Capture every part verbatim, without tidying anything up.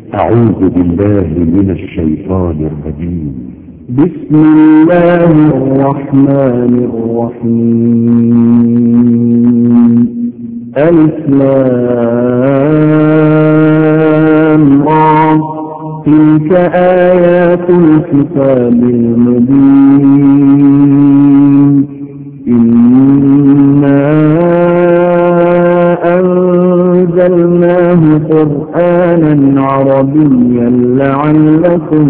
أعوذ بالله من الشيطان الرجيم. بسم الله الرحمن الرحيم. ألف لام را. تلك آيات الكتاب المبين. إنا أنزلناه قرآنا عربيا لعلكم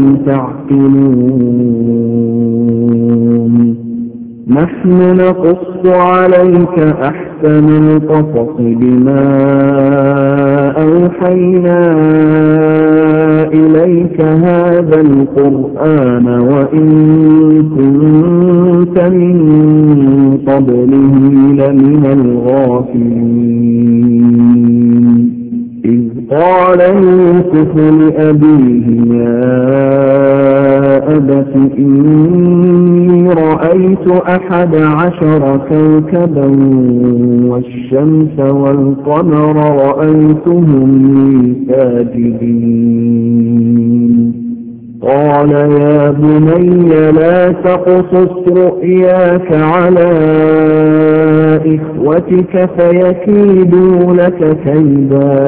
تعقلون. نحن نقص عليك أحسن القصص بما أوحينا إليك هذا القرآن وإن كنت من قبله لمن الغافلين. إذ قال يوسف لأبيه يا أبت إني رأيت أحد عشر كوكبا والشمس والقمر رأيتهم لي ساجدين. قال يا بني لا تقصص رؤياك على إخوتك فيكيدوا لك كيدا.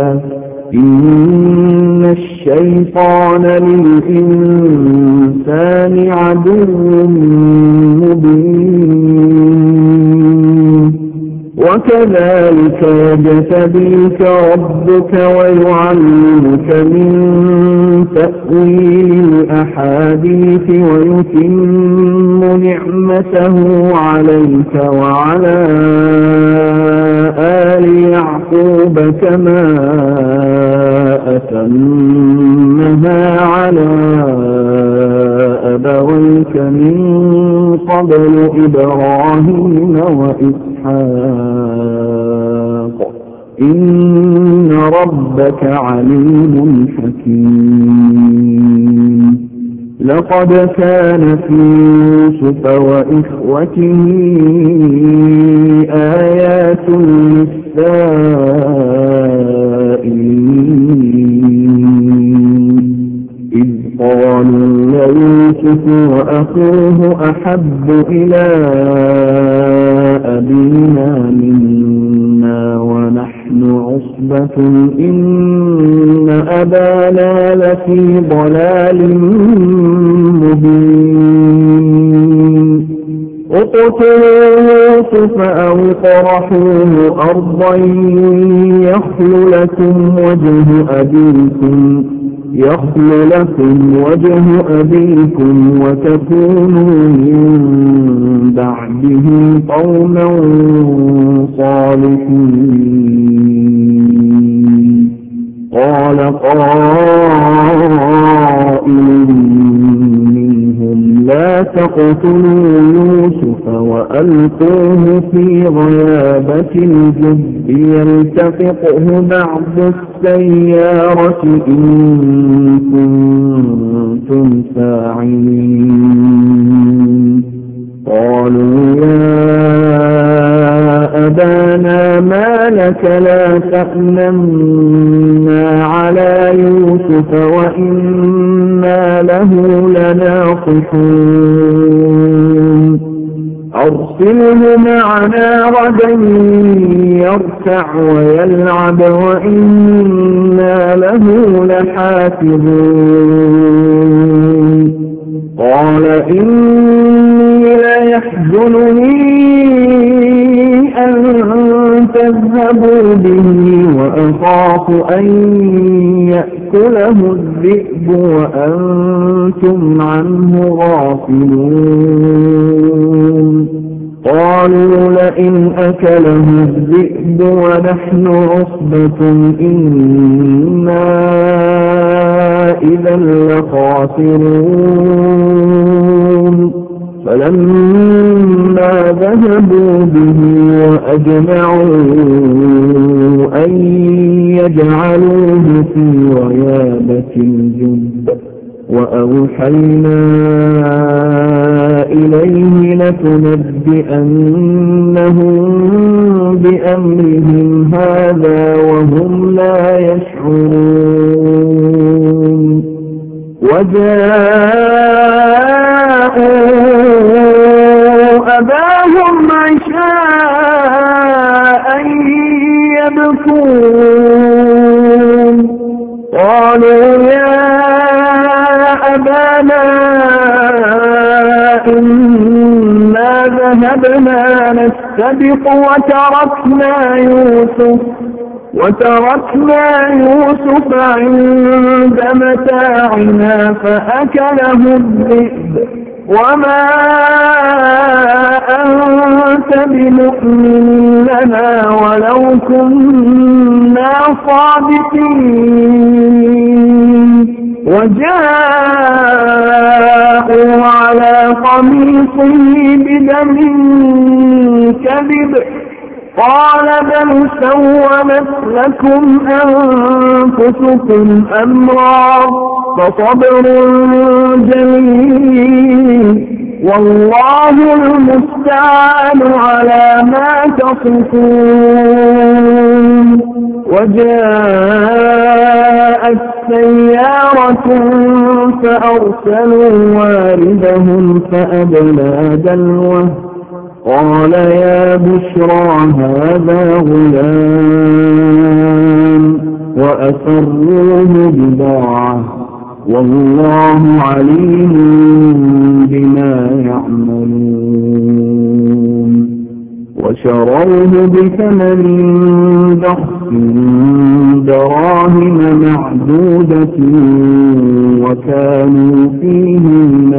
إن الشيطان للإنسان عدو مبين. وكذلك يجتبيك ربك ويعلمك من تأويل الأحاديث ويتم نعمته عليك وعلى آل يعقوب كما أتمها على أبويك من قبل إبراهيم وإسحاق إن ربك عليم حكيم. لقد كان في يوسف وإخوته آيات للسائلين. إذ قالوا ليوسف وأخوه أحب إلى أبينا منا ونحن عصبة إن أبانا لفي ضلال مبين. اقتلوا يوسف أو اطرحوه أرضا يخل لكم وجه أبيكم يخل لكم وجه أبيكم وتكونوا من بعده قوما صالحين. قال قائل منهم لا تقتلوا يوسف وألقوه في غيابة الجب يلتقطه بعض السيارة إن كنتم فاعلين. قالوا يا أبانا ما لك لا تأمنا على يوسف وإنا له لناصحون. أرسله معنا غدا يرتع ويلعب وإنا له لحافظون. قال إني ليحزنني أن تذهبوا به وأخاف أن يأكله الذئب وأنتم عنه غافلون. قالوا لئن أكله الذئب ونحن عصبة إنا إذا لخاسرون. فلما ذهبوا به وأجمعوا أن يجعلوه في غيابة الجب وأوحينا إليه لتنبئنهم بأمرهم هذا وهم لا يشعرون. وجاءوا أباهم عشاء يبكون قالوا يا أبانا إنا ذهبنا نستبق وتركنا يوسف وتركنا يوسف عند متاعنا فأكله الذئب وما أنت بمؤمن لنا ولو كنا صادقين وجاءوا على قميصه بدم كذب قال بل سولت لكم أنفسكم أمرا فصبر جميل والله المستعان على ما تصفون وجاءت سيارة فأرسلوا واردهم فأدلى دلوه قال يا بشرى هذا غلام وأسروه بضاعة والله عليم بما يعملون وشروه بثمن بخس دراهم معدودة وكانوا فيه من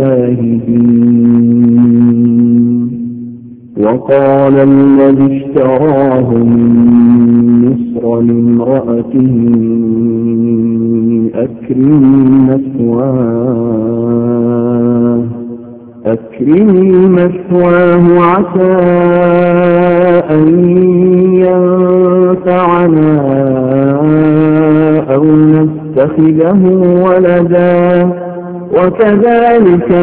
الزاهدين وقال الذي اشتراه من مصر لامرأته أكرمي مثواه أكرمي مثواه عسى أن ينفعنا أو نتخذه ولدا وكذلك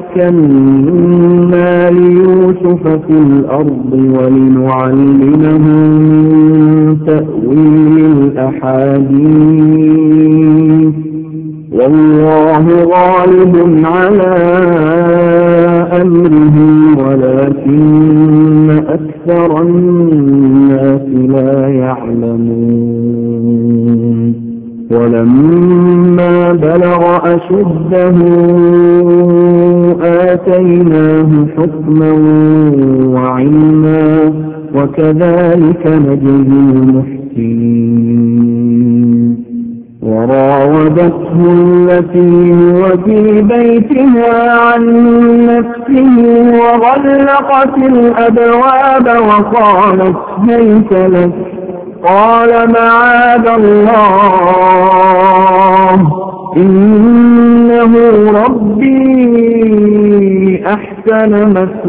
مكنا ليوسف في الأرض ولنعلمه من تأويل الأحاديث والله غالب على أمره ولكن أكثر الناس لا يعلمون ولما بلغ أشده آتيناه حكما وعلما وكذلك نجزي المحسنين وراودته التي هو في بيتها عن نفسه وغلقت الأبواب وقالت هيت لك قال معاذ الله إنه ربي أحسن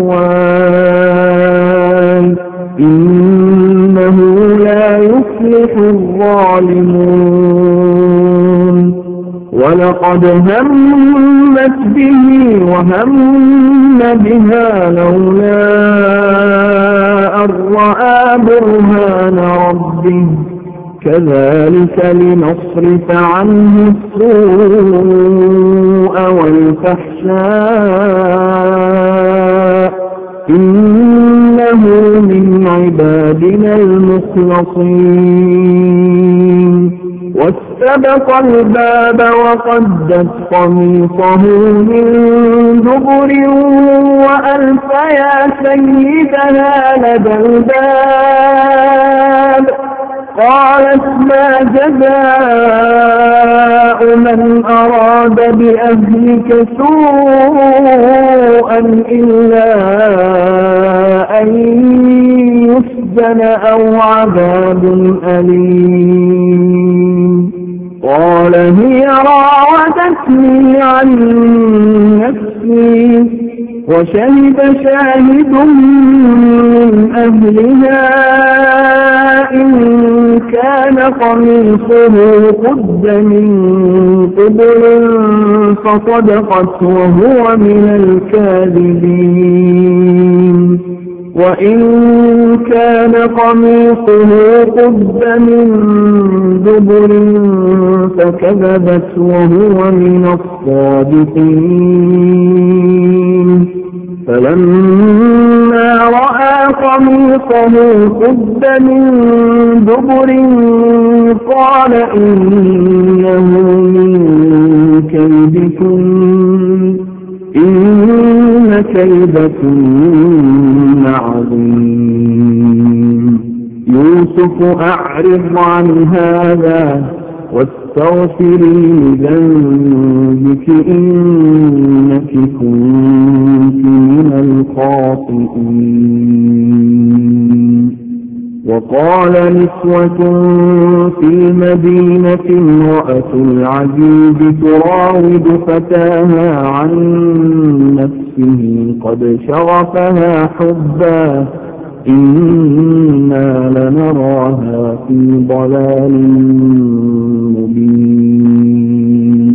مثواي إنه لا يفلح الظالمون ولقد همت به وهم بها لولا أن رأى برهان ربه كذلك لنصرف عنه السوء والفحشاء إنه من عبادنا المخلصين واستبق الباب وقدت قميصه من دبر وألف يا سيدها لدى الباب قالت ما جزاء من أراد بأهلك سوءا إلا أن يسجن أو عذاب أليم قال هي راودتني عن نفسي وشهد شاهد من أهلها إن كان قميصه قد من قبل فصدقت وهو من الكاذبين وإن كان قميصه قد من دبر فكذبت وهو من الصادقين فلما رأى قميصه قد من دبر قال إنه من كيدكن إن كيدكن عظيم يوسف أعرض عن هذا واستغفري لذنبك إنك كنت من الخاطئين وقال نسوة في المدينة امرأة العزيز تراود فتاها عن نفسه قد شغفها حبا إنا لنراها في ضلال مبين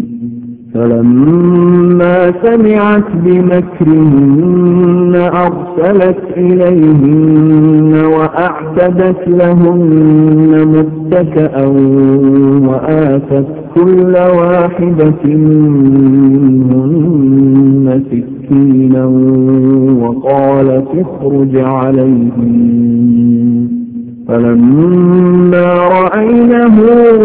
فلما سمعت بمكرهن أرسلت إليهن وأعتدت لهن متكئا وآتت كل واحدة منهن سكينا وقالت اخرج عليهم فلما رأينه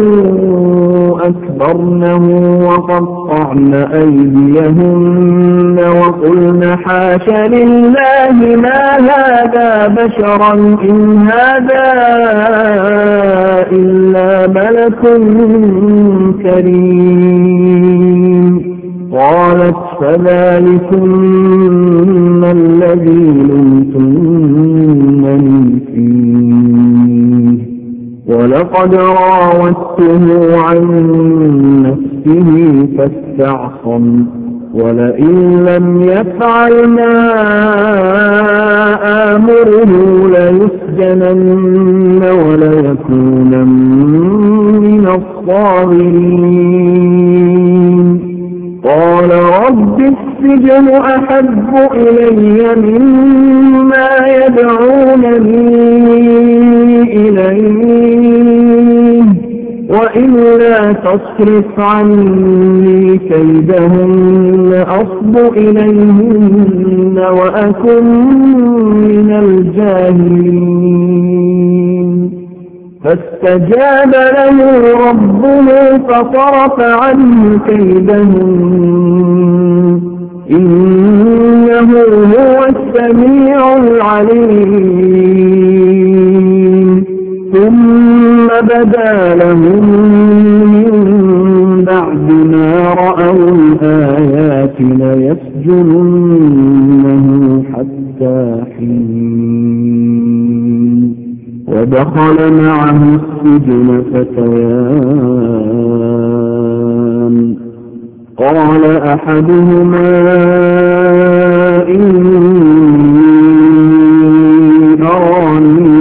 أكبرنه وقطعن أيديهن وقلن حاش لله ما هذا بشرا إن هذا إلا ملك كريم قالت فذلكن الذي لمتنني فيه ولقد راودته عن نفسه فاستعصم ولئن لم يفعل ما آمره ليسجنن وليكونن من الصاغرين قال رب السجن أحب إلي مما يدعونني إليه وإلا تصرف عني كيدهن أصب إليهن وأكن من الجاهلين فاستجاب له ربه فصرف عنه كيدهن إنه هو السميع العليم ثم بدا لهم من بعد ما رأوا الآيات ليسجننه حتى حين ودخل معه السجن فتيان قال أحدهما إني أراني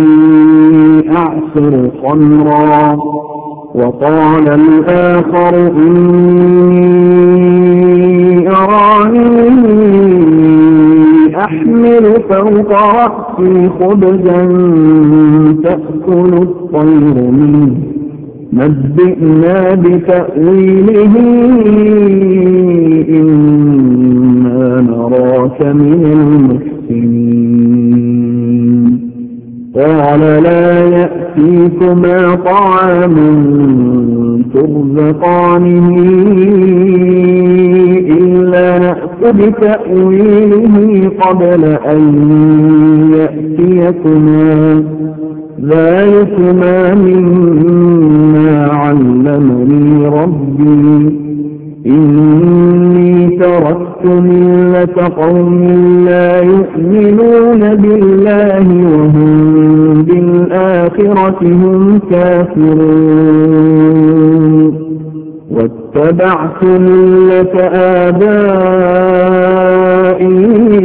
أعصر خمرا وقال الآخر إني أراني أحمل فوق رأسي خبزا تأكل الطير منه نبئنا بتأويله إنا نراك من المحسنين قال لا يأتيكما طعام ترزقانه إلا نأخذ بتأويله قبل أن يأتيكما ذلكما مما علمني ربي إني تركت ملة قوم لا يؤمنون بالله وهم بالآخرة هم كافرون واتبعت ملة آبائي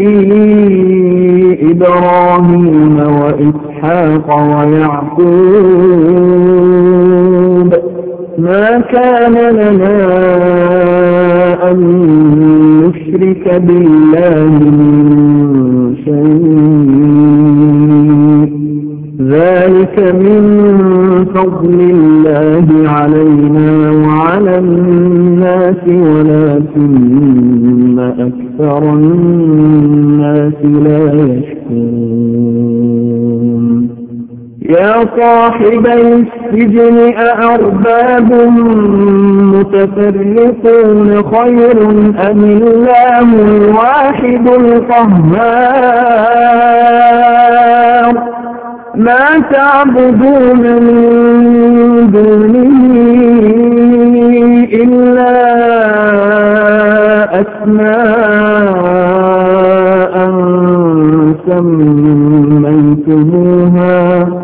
إبراهيم وإسحاق ويعقوب ما كان لنا أن نشرك بالله من شيء ولكن أكثر الناس لا يشكرون يا صاحبي السجن أأرباب متفرقون خير أم الله الواحد القهار ما تعبدون من دونه إلا أسماء سميتموها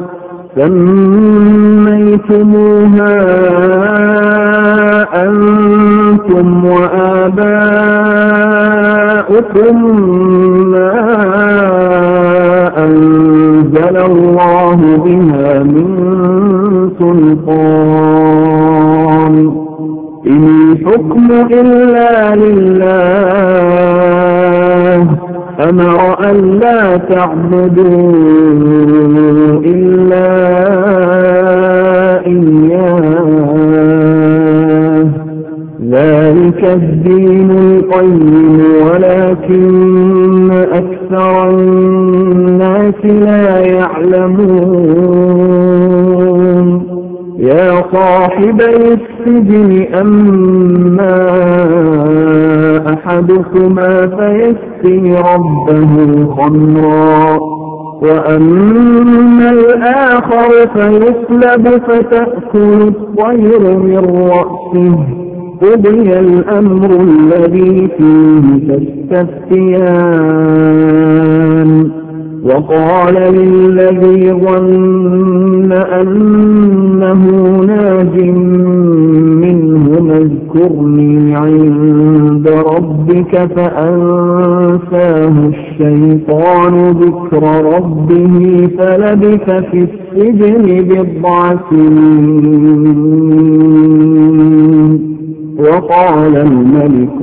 سميتموها أنتم وآباؤكم ما أنزل الله بها من سلطان إن الحكم إلا لله أمر أن لا تعبدوا إلا إياه ذلك الدين القيم ولكن أكثر الناس لا يعلمون يا صاحبي السجن أما أحدكما فيسقي ربه خمرا وأما الآخر فيصلب فتأكل الطير من رأسه قضي الأمر الذي فيه تستفتيان وقال للذي ظن أنه ناج منه اذكرني عند ربك فأنساه الشيطان ذكر ربه فلبث في السجن بضع سنين وقال الملك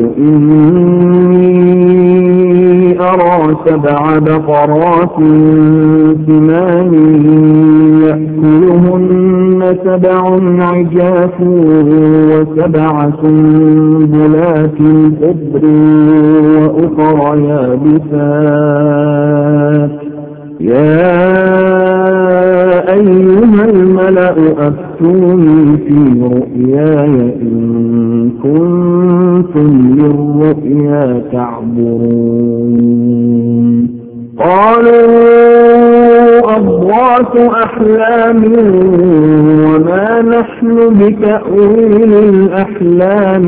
إني أرى سبع بقرات سمان يأكلهن سبع عجاف وسبع سنبلات خضر وأخر يابسات يا أيها الملأ أفتوني في رؤياي إن كنتم للرؤيا تعبرون قالوا أضغاث أحلام وما نحن بتأويل الأحلام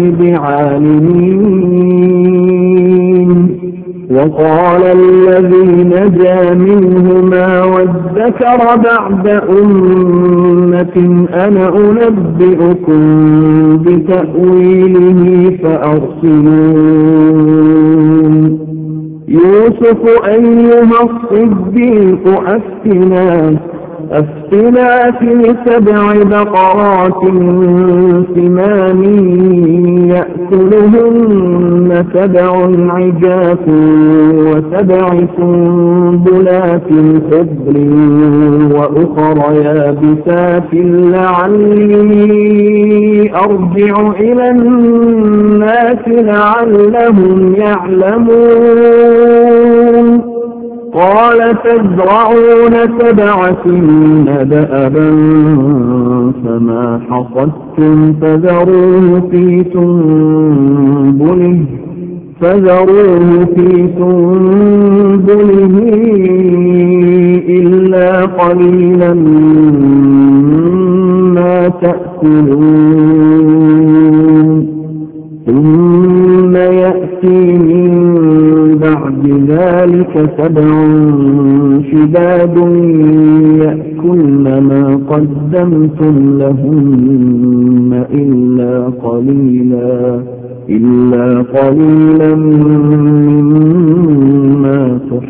بعالمين وقال الذي نجا منهما وادكر بعد أمة أنا أنبئكم بتأويله فأرسلون يوسف أيها الصديق أفتنا أفتنا في سبع بقرات سمان يأكلهن سبع عجاف وسبع سنبلات خضر وأخر يابسات لعلي أرجع إلى الناس لعلهم يعلمون قال تزرعون سبع سنين دأبا فما حصدتم فذروه في سنبله فذروه في سنبله إلا قليلا مما تأكلون ثم يأتي من بعد ذلك سبع شداد يأكلن ما قدمتم لهن إلا قليلا إلا قليلا مما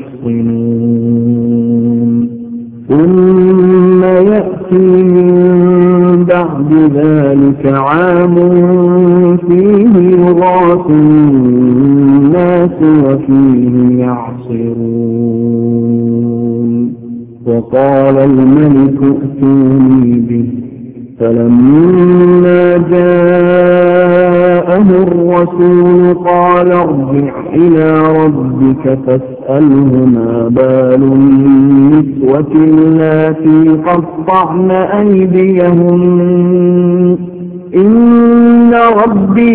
تحصنون ثم يأتي من بعد ذلك عام فيه يغاث الناس وفيه يعصرون وقال الملك ائتوني به فلما جاءه الرسول الرسول قال ارجع إلى ربك فاسأله ما بال النسوة اللاتي قطعن أيديهن إن ربي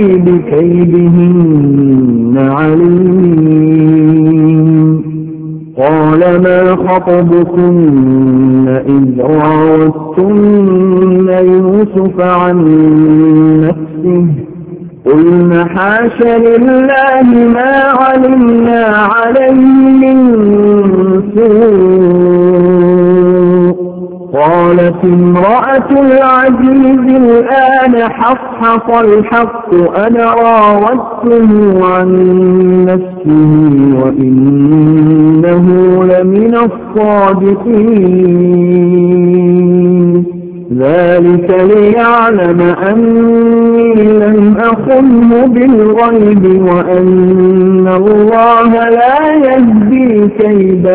بكيدهن عليم. قال ما خطبكن إذ راوتن يوسف عن نفسه قلنا حاش لله ما علمنا عليه من سوء. قالت امرأة العزيز الآن حصحص الحق أنا راودته عن نفسه وإنه لمن الصادقين. ذلك ليعلم أني لم أخنه بالغيب وأن الله لا يهدي كيد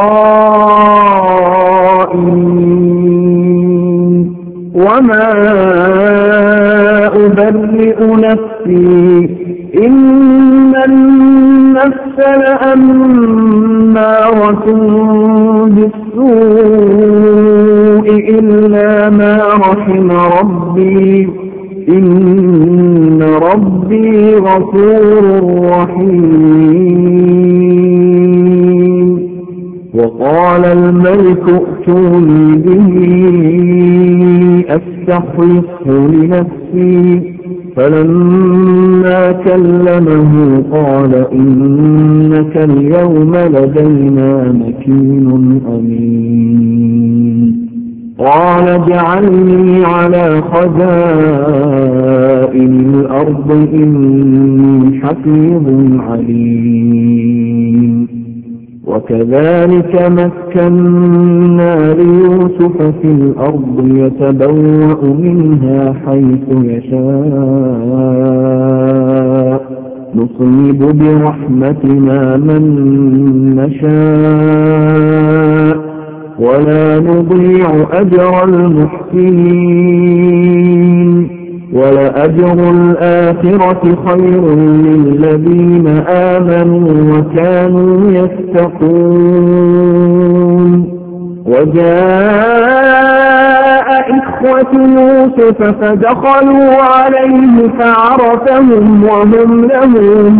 الخائنين. وما أبرئ نفسي إن النفس لأمارة بالسوء إلا ما رحم ربي إن ربي غفور رحيم. وقال الملك ائتوني به أستخلصه لنفسي فلما كلمه قال إنك اليوم لدينا مكين أمين. قال اجعلني على خزائن الأرض إني حفيظ عليم. وكذلك مكنا ليوسف في الأرض يتبوأ منها حيث يشاء نصيب برحمتنا من نشاء ولا نضيع أجر المحسنين. ولأجر الآخرة خير للذين آمنوا وكانوا يتقون. وجاء إخوة يوسف فدخلوا عليه فعرفهم وهم له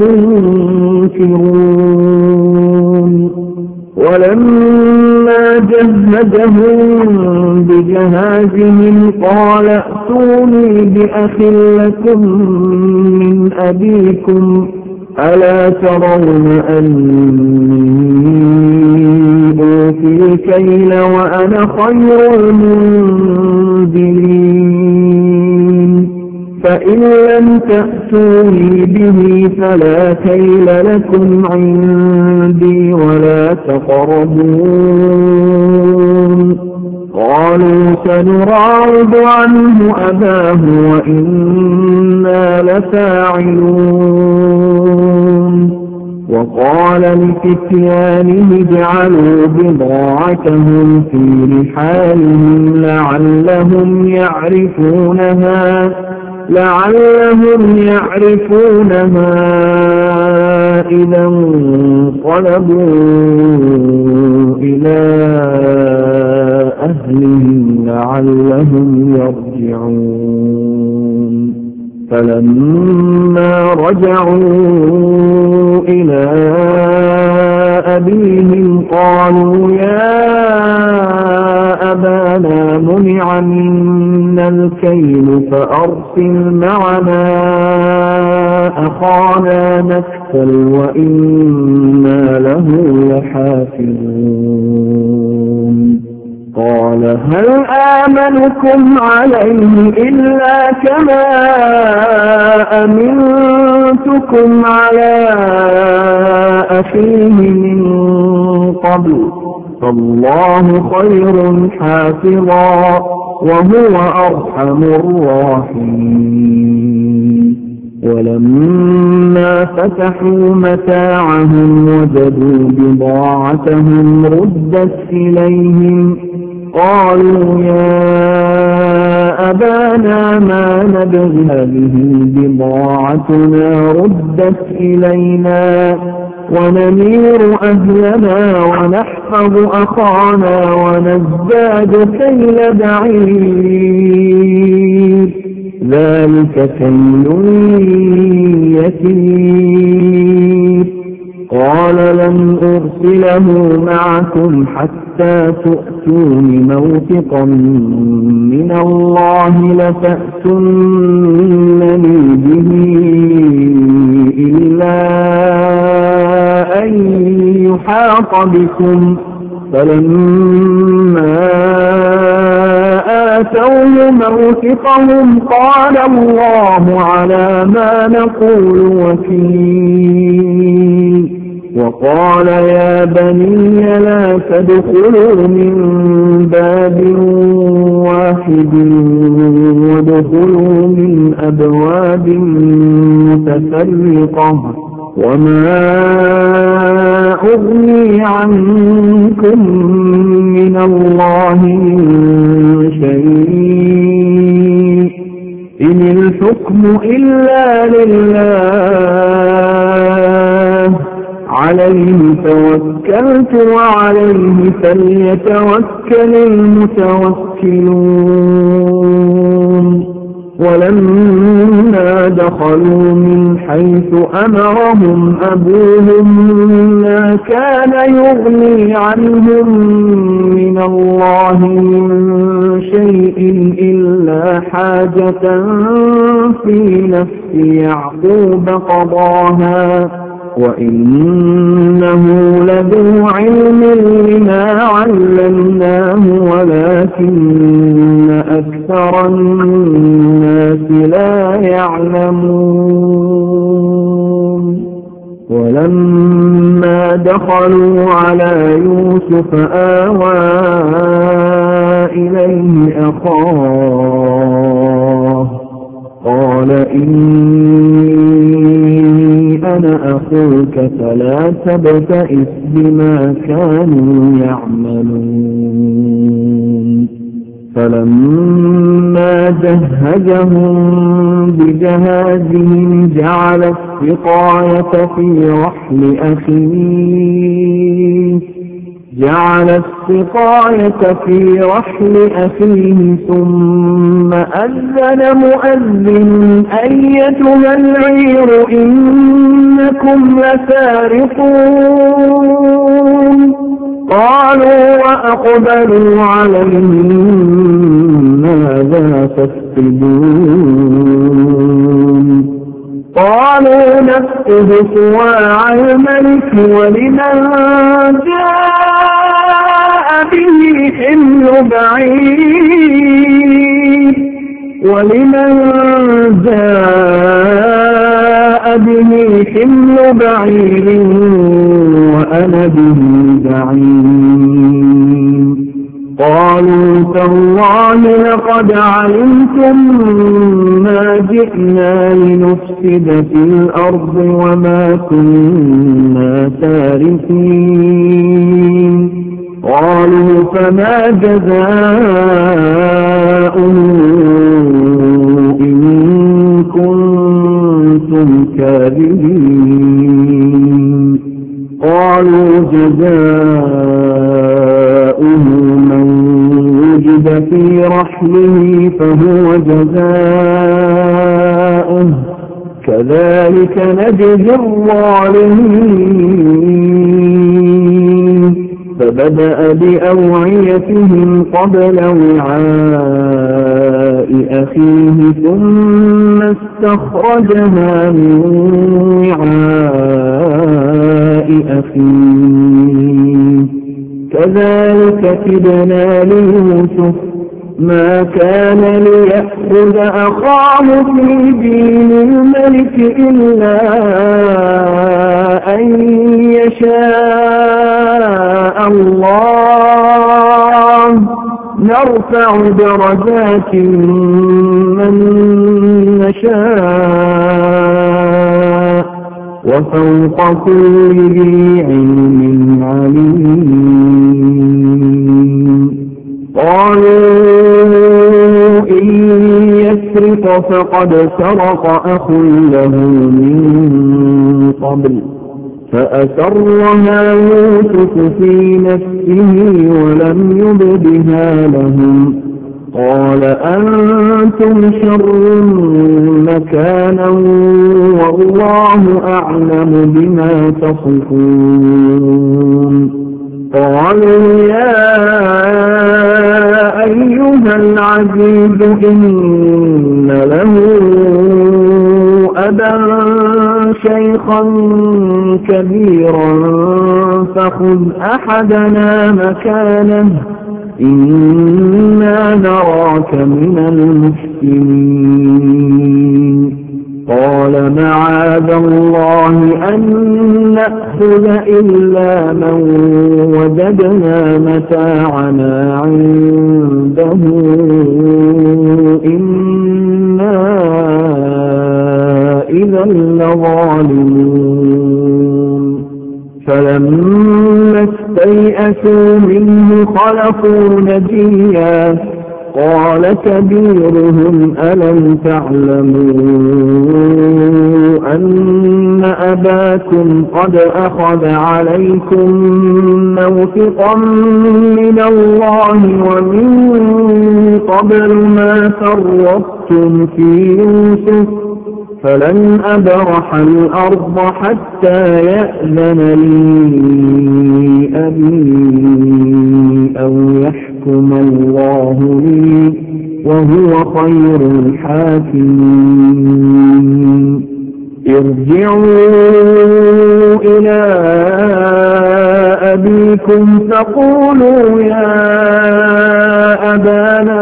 منكرون. ولما جهزهم بجهازهم قال ائتوني بأخ لكم من أبيكم ألا ترون أني أوفي الكيل وأنا خير المنزلين. فإن لم تأتوني به فلا كيل لكم عندي ولا تقربون. قالوا سنراود عنه أباه وإنا لفاعلون. وقال لفتيانه اجعلوا بضاعتهم في رحالهم لعلهم يعرفونها لعلهم يعرفونها إذا انقلبوا إلى أهلهم لعلهم يرجعون. فلما رجعوا إلى أبيهم قالوا يا أبانا منع منا الكيل فأرسل معنا أخانا نكتل وإنا له لحافظون. قال هل آمنكم عليه إلا كما أمنتكم على أخيه من قبل فالله خير حافظا وهو أرحم الراحمين. ولما فتحوا متاعهم وجدوا بضاعتهم ردت إليهم قالوا يا أبانا ما نبغي هذه بضاعتنا ردت إلينا ونمير أهلنا ونحفظ أخانا ونزداد كيل بعير ذلك كيل يسير قال لن أرسله معكم حتى تؤتون موثقا من الله لتأتونني به إلا أن يحاط بكم فلما آتوه موثقهم قال الله على ما نقول وكيل وقال يا بني لا تدخلوا من باب واحد وادخلوا من أبواب متفرقة وما أغني عنكم من الله من شيء إن الحكم إلا لله عليه توكلت وعليه فليتوكل المتوكلون ولما دخلوا من حيث أمرهم أبوهم ما كان يغني عنهم من الله من شيء إلا حاجة في نفس يعقوب قضاها وإنه لذو علم لما علمناه ولكن أكثر الناس لا يعلمون ولما دخلوا على يوسف آوى إليه أخاه قال إني أنا أخوك فلا تبتئس بما كانوا يعملون فلما جهزهم بجهازهم جعل السقاية في رحل أخيه جعل السقاية في رحل أخيه ثم أذن مؤذن أيتها العير إنكم لسارقون قالوا وأقبلوا عليهم ماذا تفقدون قالوا نفقد صواع الملك ولمن جاء به حمل بعير ولمن جاء به حمل بعير وأنا به زعيم قالوا تالله لقد علمتم ما جئنا لنفسد في الأرض وما كنا سارقين قالوا فما جزاؤه إن كنتم كاذبين قالوا جزاؤه من وجد في رحله فهو جزاؤه كذلك نجزي الظالمين فبدأ بأوعيتهم قبل وعاء أخيه ثم استخرجها من وعاء أخيه كذلك كدنا ليوسف ما كان ليأخذ أخاه في دين الملك إلا أن يشاء الله نرفع درجات من نشاء وفوق كل ذي علم عليم فقد سرق أخ له من قبل فأسرها يوسف في نفسه ولم يبدها لهم قال أنتم شر مكانا والله أعلم بما تصفون قالوا يا أيها العزيز إن له أبا شيخا كبيرا فخذ أحدنا مكانه إنا نراك من المحسنين قال معاذ الله أن نأخذ إلا من وجدنا متاعنا عنده إنا إذا لظالمون فلما استيئسوا منه خلقوا نجيا قال كبيرهم ألم تعلموا أن أباكم قد أخذ عليكم موثقا من الله ومن قبل ما فرطتم في يوسف فلن أبرح الأرض حتى يأذن لي أبي أو يحكم الله لي وهو خير الحاكمين ارجعوا إلى أبيكم فقولوا يا أبانا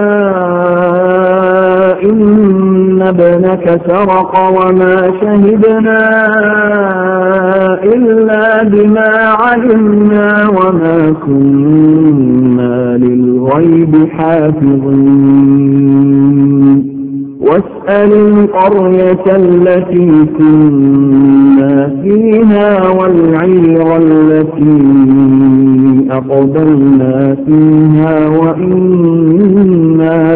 إن ابنك سرق وما شهدنا إلا بما علمنا وما كنا للغيب حافظين واسأل القرية التي كنا فيها والعير التي أقبلنا فيها وإنا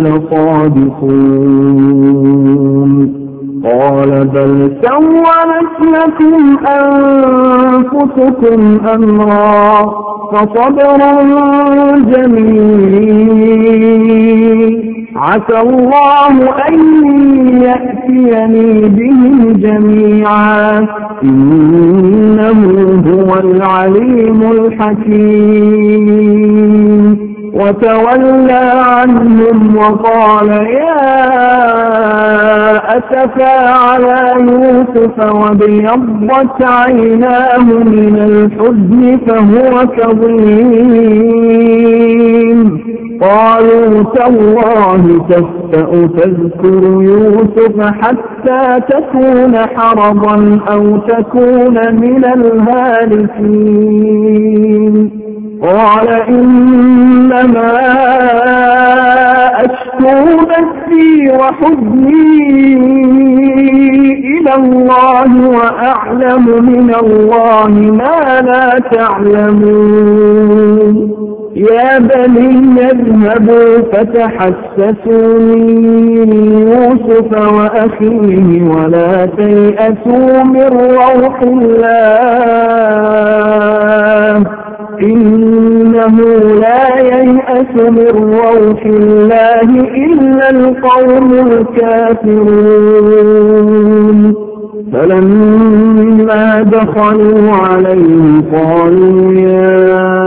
لصادقون قال بل سولت لكم أنفسكم أمرا فصبر جميل عسى الله أن يأتيني بهم جميعا إنه هو العليم الحكيم وتولى عنهم وقال يا أسفا على يوسف وابيضت عيناه من الحزن فهو كظيم قالوا تالله تفتأ تذكر يوسف حتى تكون حرضا أو تكون من الهالكين قال إنما أشكو بثي وحزني إلى الله وأعلم من الله ما لا تعلمون يا بني اذهبوا فتحسسوا من يوسف وأخيه ولا تيأسوا من روح الله إنه لا ييأس من روح الله إلا القوم الكافرون فلما دخلوا عليه قالوا يا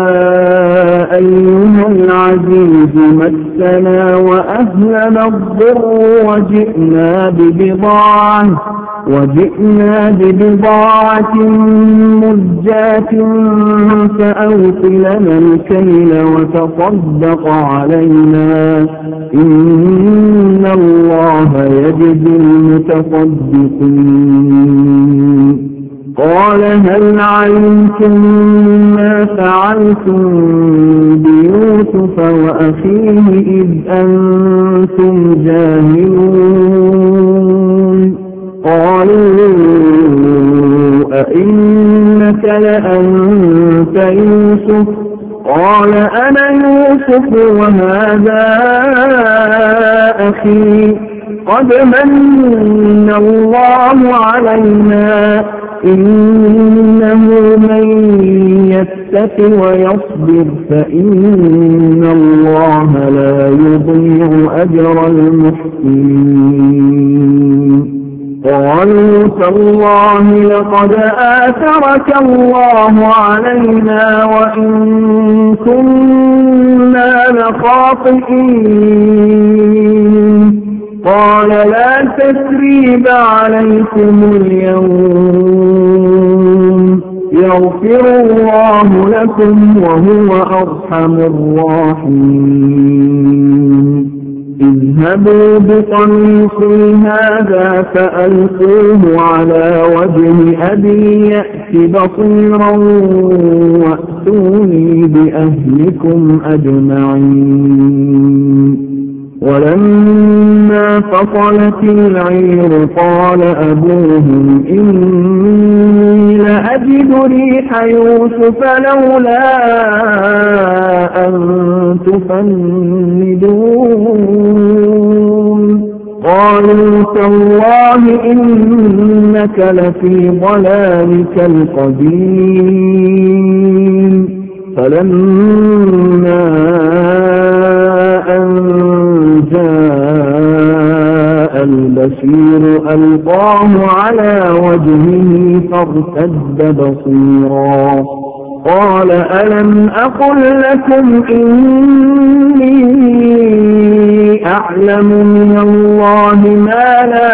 أيها العزيز مسنا وأهلنا الضر وجئنا ببضاعة وجئنا ببضاعة مزجاة فأوفلنا الكيل وتصدق علينا إن الله يجزي المتصدقين قال هل علمتم ما فعلتم بيوسف وأخيه إذ أنتم جاهلون قالوا أئنك لأنت يوسف قال أنا يوسف وهذا أخي قد من الله علينا إنه من يتق ويصبر فإن الله لا يضيع أجر المحسنين قالوا تالله لقد آثرك الله علينا وإن كنا لخاطئين قال لا تثريب عليكم اليوم يغفر الله لكم وهو أرحم الراحمين اذهبوا بقميصي هذا فألقوه على وجه أبي يأت بصيرا وأتوني بأهلكم أجمعين ولما فصلت العير قال أبوهم إني لأجد ريح يوسف لولا أن تفندون قالوا تالله إنك لفي ضلالك القديم فلما أن جاء البشير ألقاه على وجهه فارتد بصيرا قال ألم أقل لكم إني أعلم من الله ما لا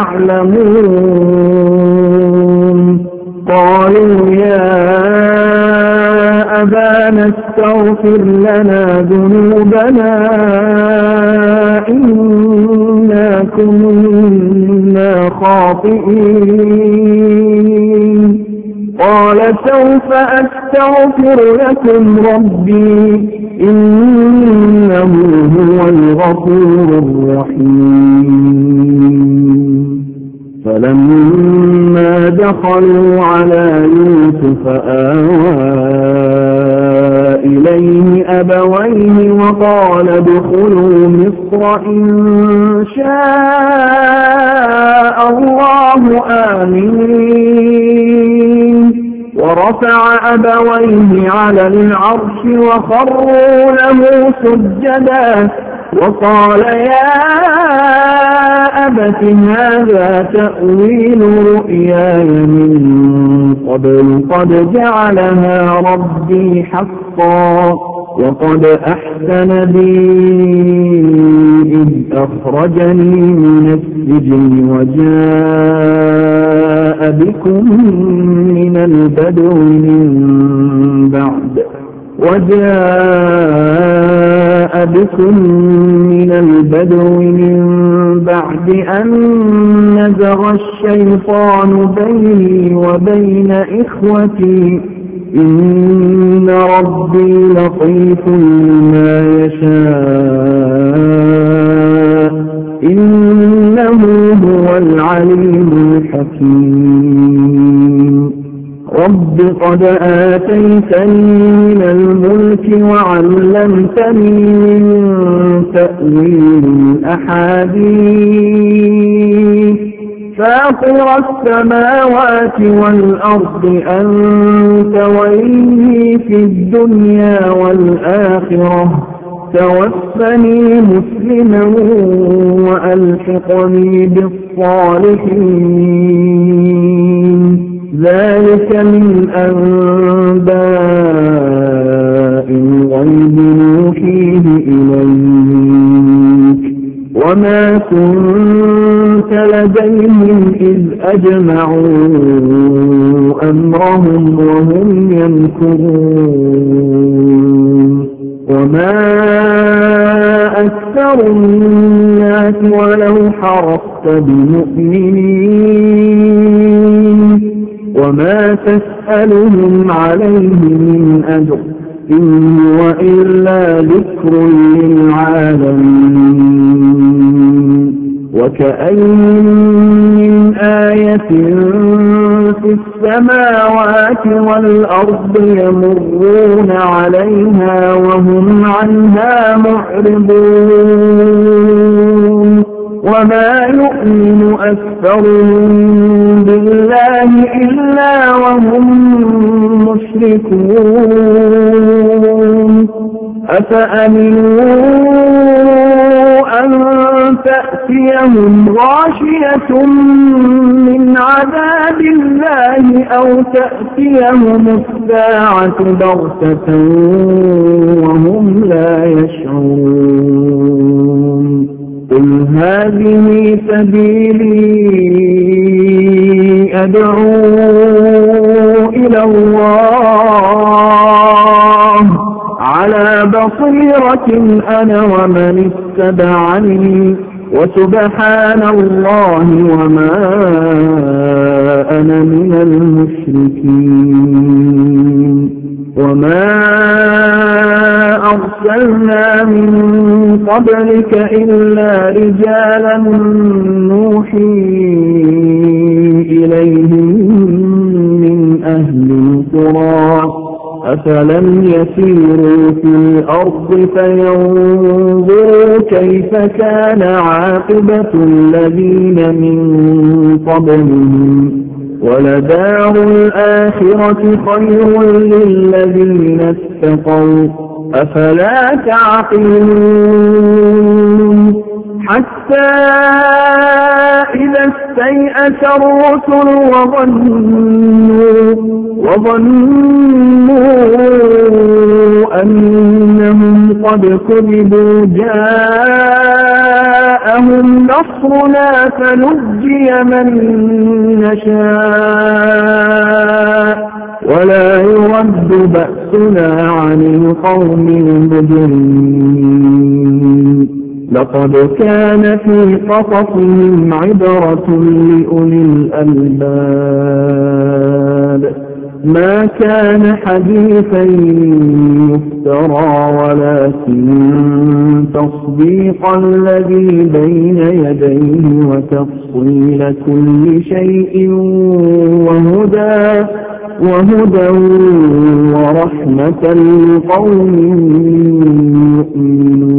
تعلمون قالوا يا أبانا استغفر لنا ذنوبنا إنا كنا خاطئين قال سوف أستغفر لكم ربي إنه هو الغفور الرحيم فلما دخلوا على يوسف آوى إليه أبويه وقال ادخلوا مصر إن شاء الله آمين ورفع أبويه على العرش وخروا له سجدا وقال يا أبت هذا تأويل رؤياي من قبل قد جعلها ربي حقا وقد أحسن بي إذ أخرجني من السجن وجاء بكم من البدو من بعد وجاء بكم من البدو من بعد أن نزغ الشيطان بيني وبين إخوتي إن ربي لطيف لما يشاء إنه هو العليم الحكيم رب قد آتيتني من الملك وعلمتني من تأويل الأحاديث فاطر السماوات والأرض أنت ولي في الدنيا والآخرة توفني مسلما وألحقني بالصالحين ذلك من أنباء الغيب نوحيه إليك وما كنت لديهم إذ أجمعوا أمرهم وهم يمكرون وما أكثر الناس ولو حرصت بمؤمنين وما تسألهم عليه من أجر إن هو إلا ذكر للعالمين وكأين من آية في السماوات والأرض يمرون عليها وهم عنها معرضون وما يؤمن أكثرهم بالله إلا وهم مشركون أفأمنوا أن تأتيهم غاشية من عذاب الله أو تأتيهم الساعة بغتة وهم لا يشعرون قل هذه سبيلي أدعو إلى الله على بصيرة أنا ومن اتبعني وسبحان الله وما أنا من المشركين وما أرسلنا من قبلك إلا رجالا نوحي إليهم من أهل القرى أفلم يسيروا في الأرض فينظروا كيف كان عاقبة الذين من قبلهم ولدار الآخرة خير للذين اتقوا أفلا تعقلون حتى إذا استيأس الرسل وظنوا وظنوا أنهم قد كذبوا جاءهم نصرنا فنجي من نشاء ولا يرد بأسنا عن القوم المجرمين لقد كان في قصصهم عبرة لأولي الألباب ما كان حديثا يفترى ولكن تصديق الذي بين يديه وتفصيل كل شيء وهدى وهدى ورحمة لقوم يؤمنون